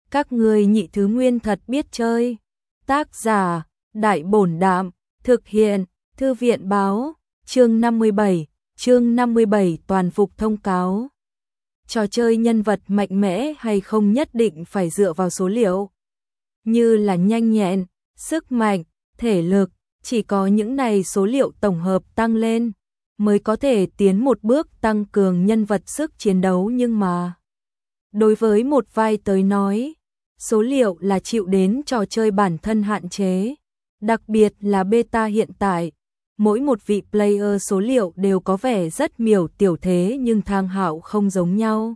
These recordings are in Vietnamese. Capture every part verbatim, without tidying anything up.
Các ngươi nhị thứ nguyên thật biết chơi. Tác giả, Đại Bổn Đạm, thực hiện, Thư viện Báo, chương năm mươi bảy, chương năm mươi bảy toàn phục thông cáo. Trò chơi nhân vật mạnh mẽ hay không nhất định phải dựa vào số liệu, như là nhanh nhẹn, sức mạnh, thể lực, chỉ có những này số liệu tổng hợp tăng lên mới có thể tiến một bước tăng cường nhân vật sức chiến đấu, nhưng mà đối với một vai tới nói, số liệu là chịu đến trò chơi bản thân hạn chế, đặc biệt là beta hiện tại, mỗi một vị player số liệu đều có vẻ rất miểu tiểu thế, nhưng Thang Hạo không giống nhau.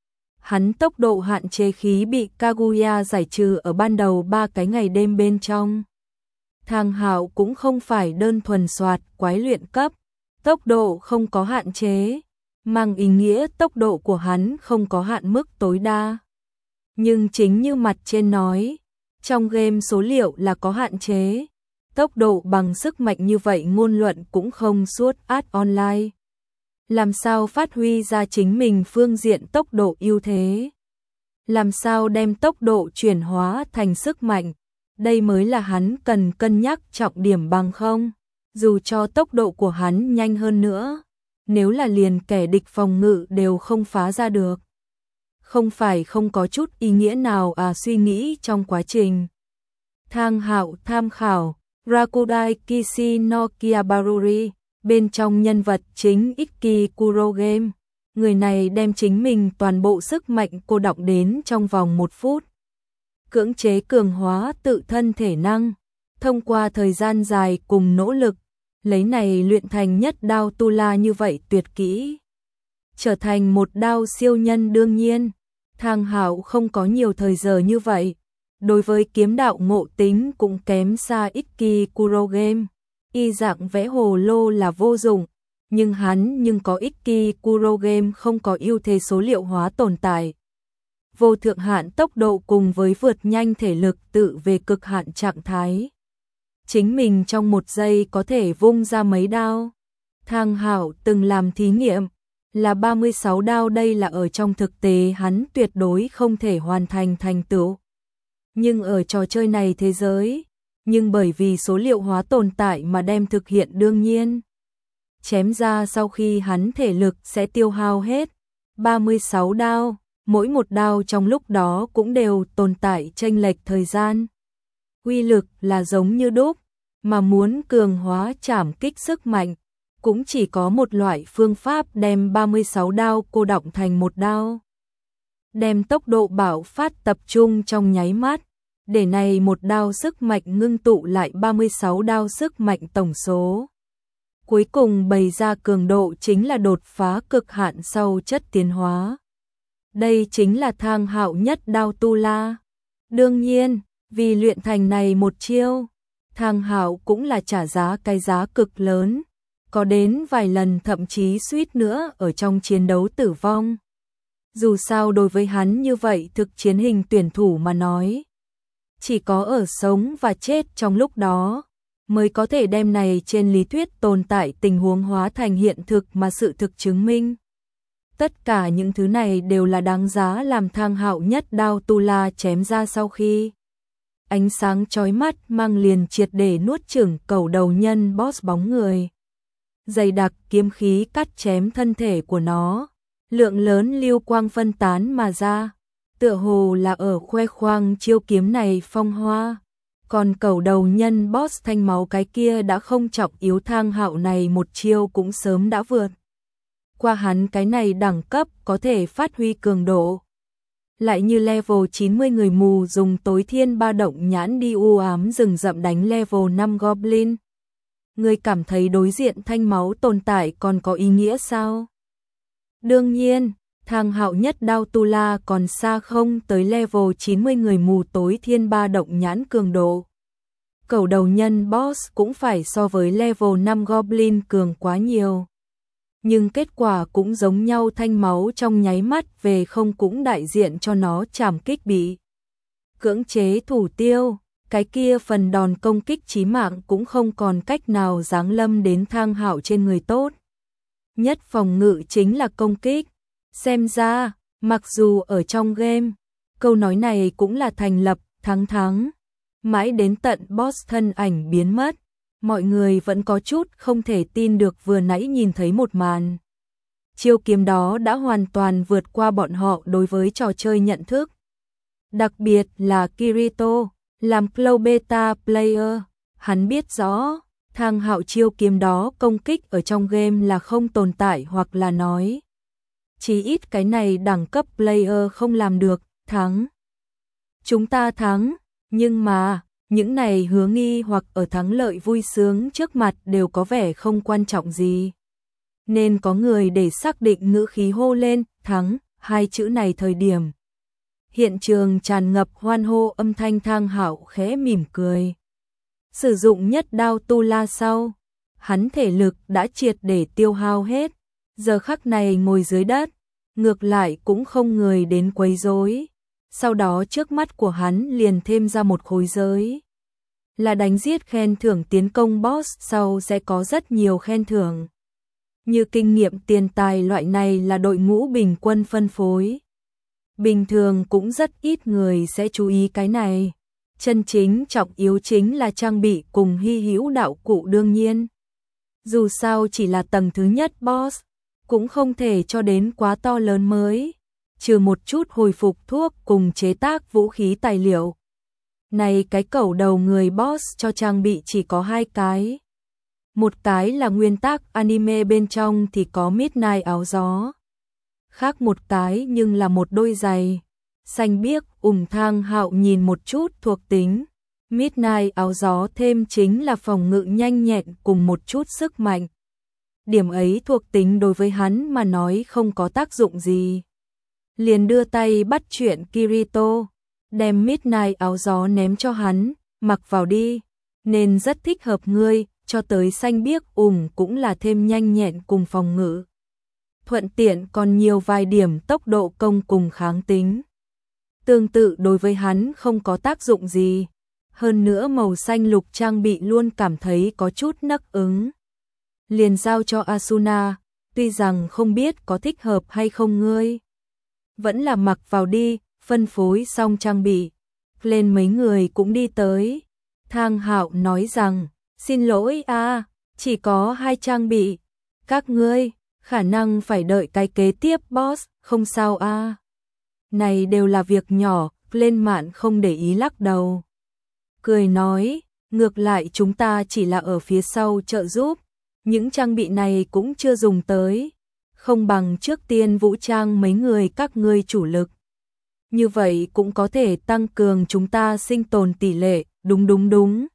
Hắn tốc độ hạn chế khí bị Kaguya giải trừ ở ban đầu ba cái ngày đêm bên trong. Thang Hạo cũng không phải đơn thuần soạt quái luyện cấp, tốc độ không có hạn chế, mang ý nghĩa tốc độ của hắn không có hạn mức tối đa. Nhưng chính như mặt trên nói, trong game số liệu là có hạn chế, tốc độ bằng sức mạnh như vậy ngôn luận cũng không suốt át online. Làm sao phát huy ra chính mình phương diện tốc độ ưu thế? Làm sao đem tốc độ chuyển hóa thành sức mạnh? Đây mới là hắn cần cân nhắc trọng điểm, bằng không, dù cho tốc độ của hắn nhanh hơn nữa, nếu là liền kẻ địch phòng ngự đều không phá ra được. Không phải không có chút ý nghĩa nào à suy nghĩ trong quá trình. Thang Hạo tham khảo Rakudai Kishi no Kiabaruri, bên trong nhân vật chính Ikki Kurogame, người này đem chính mình toàn bộ sức mạnh cô đọng đến trong vòng một phút. Cưỡng chế cường hóa tự thân thể năng, thông qua thời gian dài cùng nỗ lực, lấy này luyện thành nhất đao tu la như vậy tuyệt kỹ. Trở thành một đao siêu nhân. Đương nhiên, Thang Hạo không có nhiều thời giờ như vậy. Đối với kiếm đạo ngộ tính cũng kém xa Ikki Kurogame. Y dạng vẽ hồ lô là vô dụng, nhưng hắn nhưng có Ikki Kurogame không có ưu thế số liệu hóa tồn tại. Vô thượng hạn tốc độ cùng với vượt nhanh thể lực tự về cực hạn trạng thái. Chính mình trong một giây có thể vung ra mấy đao. Thang Hạo từng làm thí nghiệm, là ba mươi sáu đao, đây là ở trong thực tế hắn tuyệt đối không thể hoàn thành thành tựu. Nhưng ở trò chơi này thế giới, nhưng bởi vì số liệu hóa tồn tại mà đem thực hiện. Đương nhiên, chém ra sau khi hắn thể lực sẽ tiêu hao hết. ba mươi sáu đao, mỗi một đao trong lúc đó cũng đều tồn tại chênh lệch thời gian. Uy lực là giống như đúc, mà muốn cường hóa trảm kích sức mạnh, cũng chỉ có một loại phương pháp, đem ba mươi sáu đao cô đọng thành một đao. Đem tốc độ bạo phát tập trung trong nháy mắt, để này một đao sức mạnh ngưng tụ lại ba mươi sáu đao sức mạnh tổng số. Cuối cùng bày ra cường độ chính là đột phá cực hạn sau chất tiến hóa. Đây chính là Thang Hạo nhất đao tu la. Đương nhiên, vì luyện thành này một chiêu, Thang Hạo cũng là trả giá cái giá cực lớn, có đến vài lần thậm chí suýt nữa ở trong chiến đấu tử vong. Dù sao đối với hắn như vậy thực chiến hình tuyển thủ mà nói, chỉ có ở sống và chết trong lúc đó mới có thể đem này trên lý thuyết tồn tại tình huống hóa thành hiện thực, mà sự thực chứng minh. Tất cả những thứ này đều là đáng giá làm Thang Hạo nhất đao tu la chém ra sau khi ánh sáng chói mắt mang liền triệt để nuốt chửng cẩu đầu nhân boss bóng người. Dày đặc kiếm khí cắt chém thân thể của nó, lượng lớn lưu quang phân tán mà ra, tựa hồ là ở khoe khoang chiêu kiếm này phong hoa. Còn cẩu đầu nhân boss thanh máu cái kia đã không trọng yếu, Thang Hạo này một chiêu cũng sớm đã vượt qua hắn cái này đẳng cấp, có thể phát huy cường độ. Lại như level chín mươi người mù dùng tối thiên ba động nhãn đi u ám rừng rậm đánh level năm goblin. Người cảm thấy đối diện thanh máu tồn tại còn có ý nghĩa sao? Đương nhiên, Thang Hạo nhất đao tu la còn xa không tới level chín mươi người mù tối thiên ba động nhãn cường độ. Cẩu đầu nhân boss cũng phải so với level năm goblin cường quá nhiều. Nhưng kết quả cũng giống nhau, thanh máu trong nháy mắt về không cũng đại diện cho nó trảm kích bị cưỡng chế thủ tiêu. Cái kia phần đòn công kích chí mạng cũng không còn cách nào giáng lâm đến Thang Hạo trên người. Tốt nhất phòng ngự chính là công kích. Xem ra, mặc dù ở trong game, Câu nói này cũng là thành lập, thắng thắng. Mãi đến tận boss thân ảnh biến mất, mọi người vẫn có chút không thể tin được vừa nãy nhìn thấy một màn. Chiêu kiếm đó đã hoàn toàn vượt qua bọn họ đối với trò chơi nhận thức. Đặc biệt là Kirito, làm Cloud Beta player, hắn biết rõ, Thang Hạo chiêu kiếm đó công kích ở trong game là không tồn tại, hoặc là nói chí ít cái này đẳng cấp player không làm được, thắng. Chúng ta thắng, nhưng mà, những này hứa nghi hoặc ở thắng lợi vui sướng trước mặt đều có vẻ không quan trọng gì. Nên có người để xác định ngữ khí hô lên, thắng, hai chữ này thời điểm. Hiện trường tràn ngập hoan hô âm thanh. Thang Hạo khẽ mỉm cười. Sử dụng nhất đao tu la sau, hắn thể lực đã triệt để tiêu hao hết, giờ khắc này ngồi dưới đất, ngược lại cũng không người đến quấy rối. Sau đó trước mắt của hắn liền thêm ra một khối giới. Là đánh giết khen thưởng tiến công boss sau sẽ có rất nhiều khen thưởng. Như kinh nghiệm tiền tài loại này là đội ngũ bình quân phân phối. Bình thường cũng rất ít người sẽ chú ý cái này. Chân chính trọng yếu chính là trang bị cùng hy hữu đạo cụ đương nhiên. Dù sao chỉ là tầng thứ nhất boss, cũng không thể cho đến quá to lớn mới. Trừ một chút hồi phục thuốc cùng chế tác vũ khí tài liệu. Này cái cẩu đầu người boss cho trang bị chỉ có hai cái. Một cái là nguyên tác anime bên trong thì có Midnight áo gió. Khác một cái nhưng là một đôi giày. Xanh biếc. Ủng Thang Hạo nhìn một chút thuộc tính. Midnight áo gió thêm chính là phòng ngự nhanh nhẹn cùng một chút sức mạnh. Điểm ấy thuộc tính đối với hắn mà nói không có tác dụng gì. Liền đưa tay bắt chuyện Kirito, đem Midnight áo gió ném cho hắn, mặc vào đi, nên rất thích hợp ngươi, cho tới xanh biếc ủng cũng là thêm nhanh nhẹn cùng phòng ngự. Thuận tiện còn nhiều vài điểm tốc độ công cùng kháng tính. Tương tự đối với hắn không có tác dụng gì, hơn nữa màu xanh lục trang bị luôn cảm thấy có chút nắc ứng. Liền giao cho Asuna, tuy rằng không biết có thích hợp hay không ngươi. Vẫn là mặc vào đi, phân phối xong trang bị. Lên mấy người cũng đi tới. Thang Hạo nói rằng, xin lỗi a, chỉ có hai trang bị. Các ngươi, khả năng phải đợi cái kế tiếp boss, không sao a. Này đều là việc nhỏ, lên mạn không để ý lắc đầu. Cười nói, ngược lại chúng ta chỉ là ở phía sau trợ giúp. Những trang bị này cũng chưa dùng tới. Không bằng trước tiên vũ trang mấy người các ngươi chủ lực. Như vậy cũng có thể tăng cường chúng ta sinh tồn tỷ lệ, đúng đúng đúng.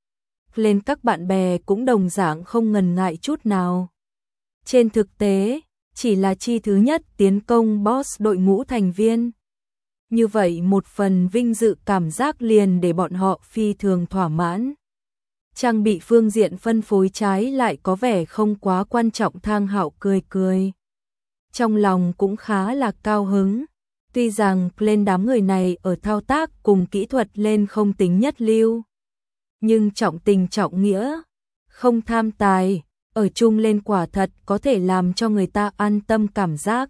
Lên các bạn bè cũng đồng dạng không ngần ngại chút nào. Trên thực tế, chỉ là chi thứ nhất tiến công boss đội ngũ thành viên. Như vậy một phần vinh dự cảm giác liền để bọn họ phi thường thỏa mãn. Trang bị phương diện phân phối trái lại có vẻ không quá quan trọng. Thang Hạo cười cười. Trong lòng cũng khá là cao hứng. Tuy rằng lên đám người này ở thao tác cùng kỹ thuật lên không tính nhất lưu. Nhưng trọng tình trọng nghĩa, không tham tài, ở chung lên quả thật có thể làm cho người ta an tâm cảm giác.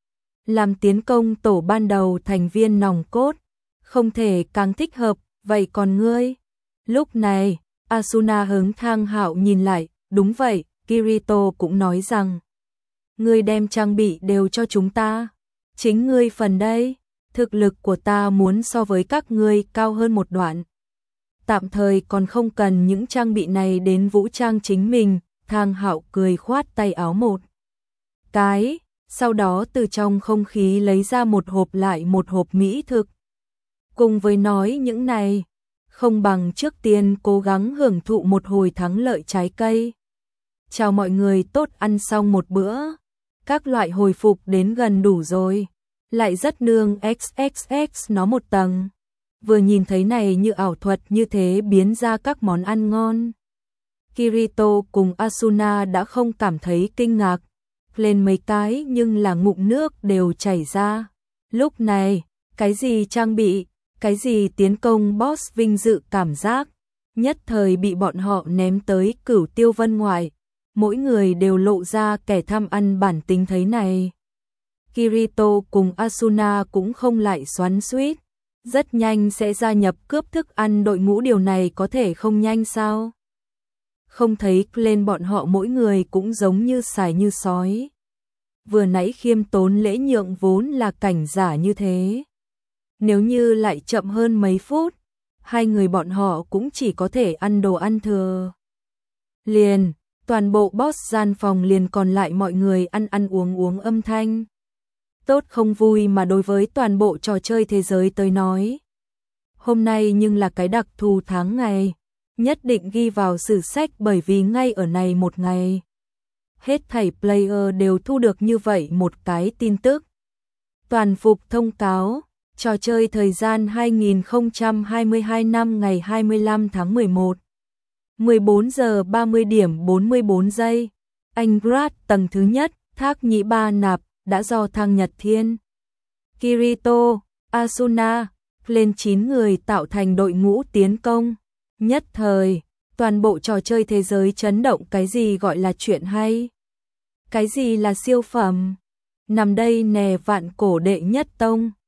Làm tiến công tổ ban đầu thành viên nòng cốt, không thể càng thích hợp, vậy còn ngươi? Lúc này, Asuna hướng Thang Hạo nhìn lại, đúng vậy, Kirito cũng nói rằng. Ngươi đem trang bị đều cho chúng ta. Chính ngươi phần đây, thực lực của ta muốn so với các ngươi cao hơn một đoạn. Tạm thời còn không cần những trang bị này đến vũ trang chính mình. Thang Hạo cười khoát tay áo một cái, sau đó từ trong không khí lấy ra một hộp lại một hộp mỹ thực. Cùng với nói những này, không bằng trước tiên cố gắng hưởng thụ một hồi thắng lợi trái cây. Chào mọi người, tốt ăn xong một bữa, các loại hồi phục đến gần đủ rồi, lại rất nương xx x nó một tầng. Vừa nhìn thấy này như ảo thuật như thế biến ra các món ăn ngon. Kirito cùng Asuna đã không cảm thấy kinh ngạc, lên mấy cái nhưng là ngụm nước đều chảy ra. Lúc này, cái gì trang bị, cái gì tiến công boss vinh dự cảm giác, nhất thời bị bọn họ ném tới Cửu Tiêu Vân ngoại, mỗi người đều lộ ra kẻ tham ăn bản tính thấy này. Kirito cùng Asuna cũng không lại xoắn xuýt, rất nhanh sẽ gia nhập cướp thức ăn đội ngũ, điều này có thể không nhanh sao? Không thấy lên bọn họ mỗi người cũng giống như sải như sói. Vừa nãy khiêm tốn lễ nhượng vốn là cảnh giả như thế. Nếu như lại chậm hơn mấy phút, hai người bọn họ cũng chỉ có thể ăn đồ ăn thừa. Liền, toàn bộ boss gian phòng liền còn lại mọi người ăn ăn uống uống âm thanh. Tốt không vui mà đối với toàn bộ trò chơi thế giới tới nói. Hôm nay nhưng là cái đặc thù tháng ngày, nhất định ghi vào sử sách, bởi vì ngay ở này một ngày, hết thảy player đều thu được như vậy một cái tin tức. Toàn phục thông cáo, trò chơi thời gian hai nghìn không trăm hai mươi hai năm ngày hai mươi lăm tháng mười một, mười bốn giờ ba mươi điểm bốn mươi bốn giây. Anh Grad tầng thứ nhất, thác nhĩ ba nạp, đã do Thăng Nhật Thiên, Kirito, Asuna, lên chín người tạo thành đội ngũ tiến công. Nhất thời, toàn bộ trò chơi thế giới chấn động, cái gì gọi là chuyện hay? Cái gì là siêu phẩm? Nằm đây nè, vạn cổ đệ nhất tông.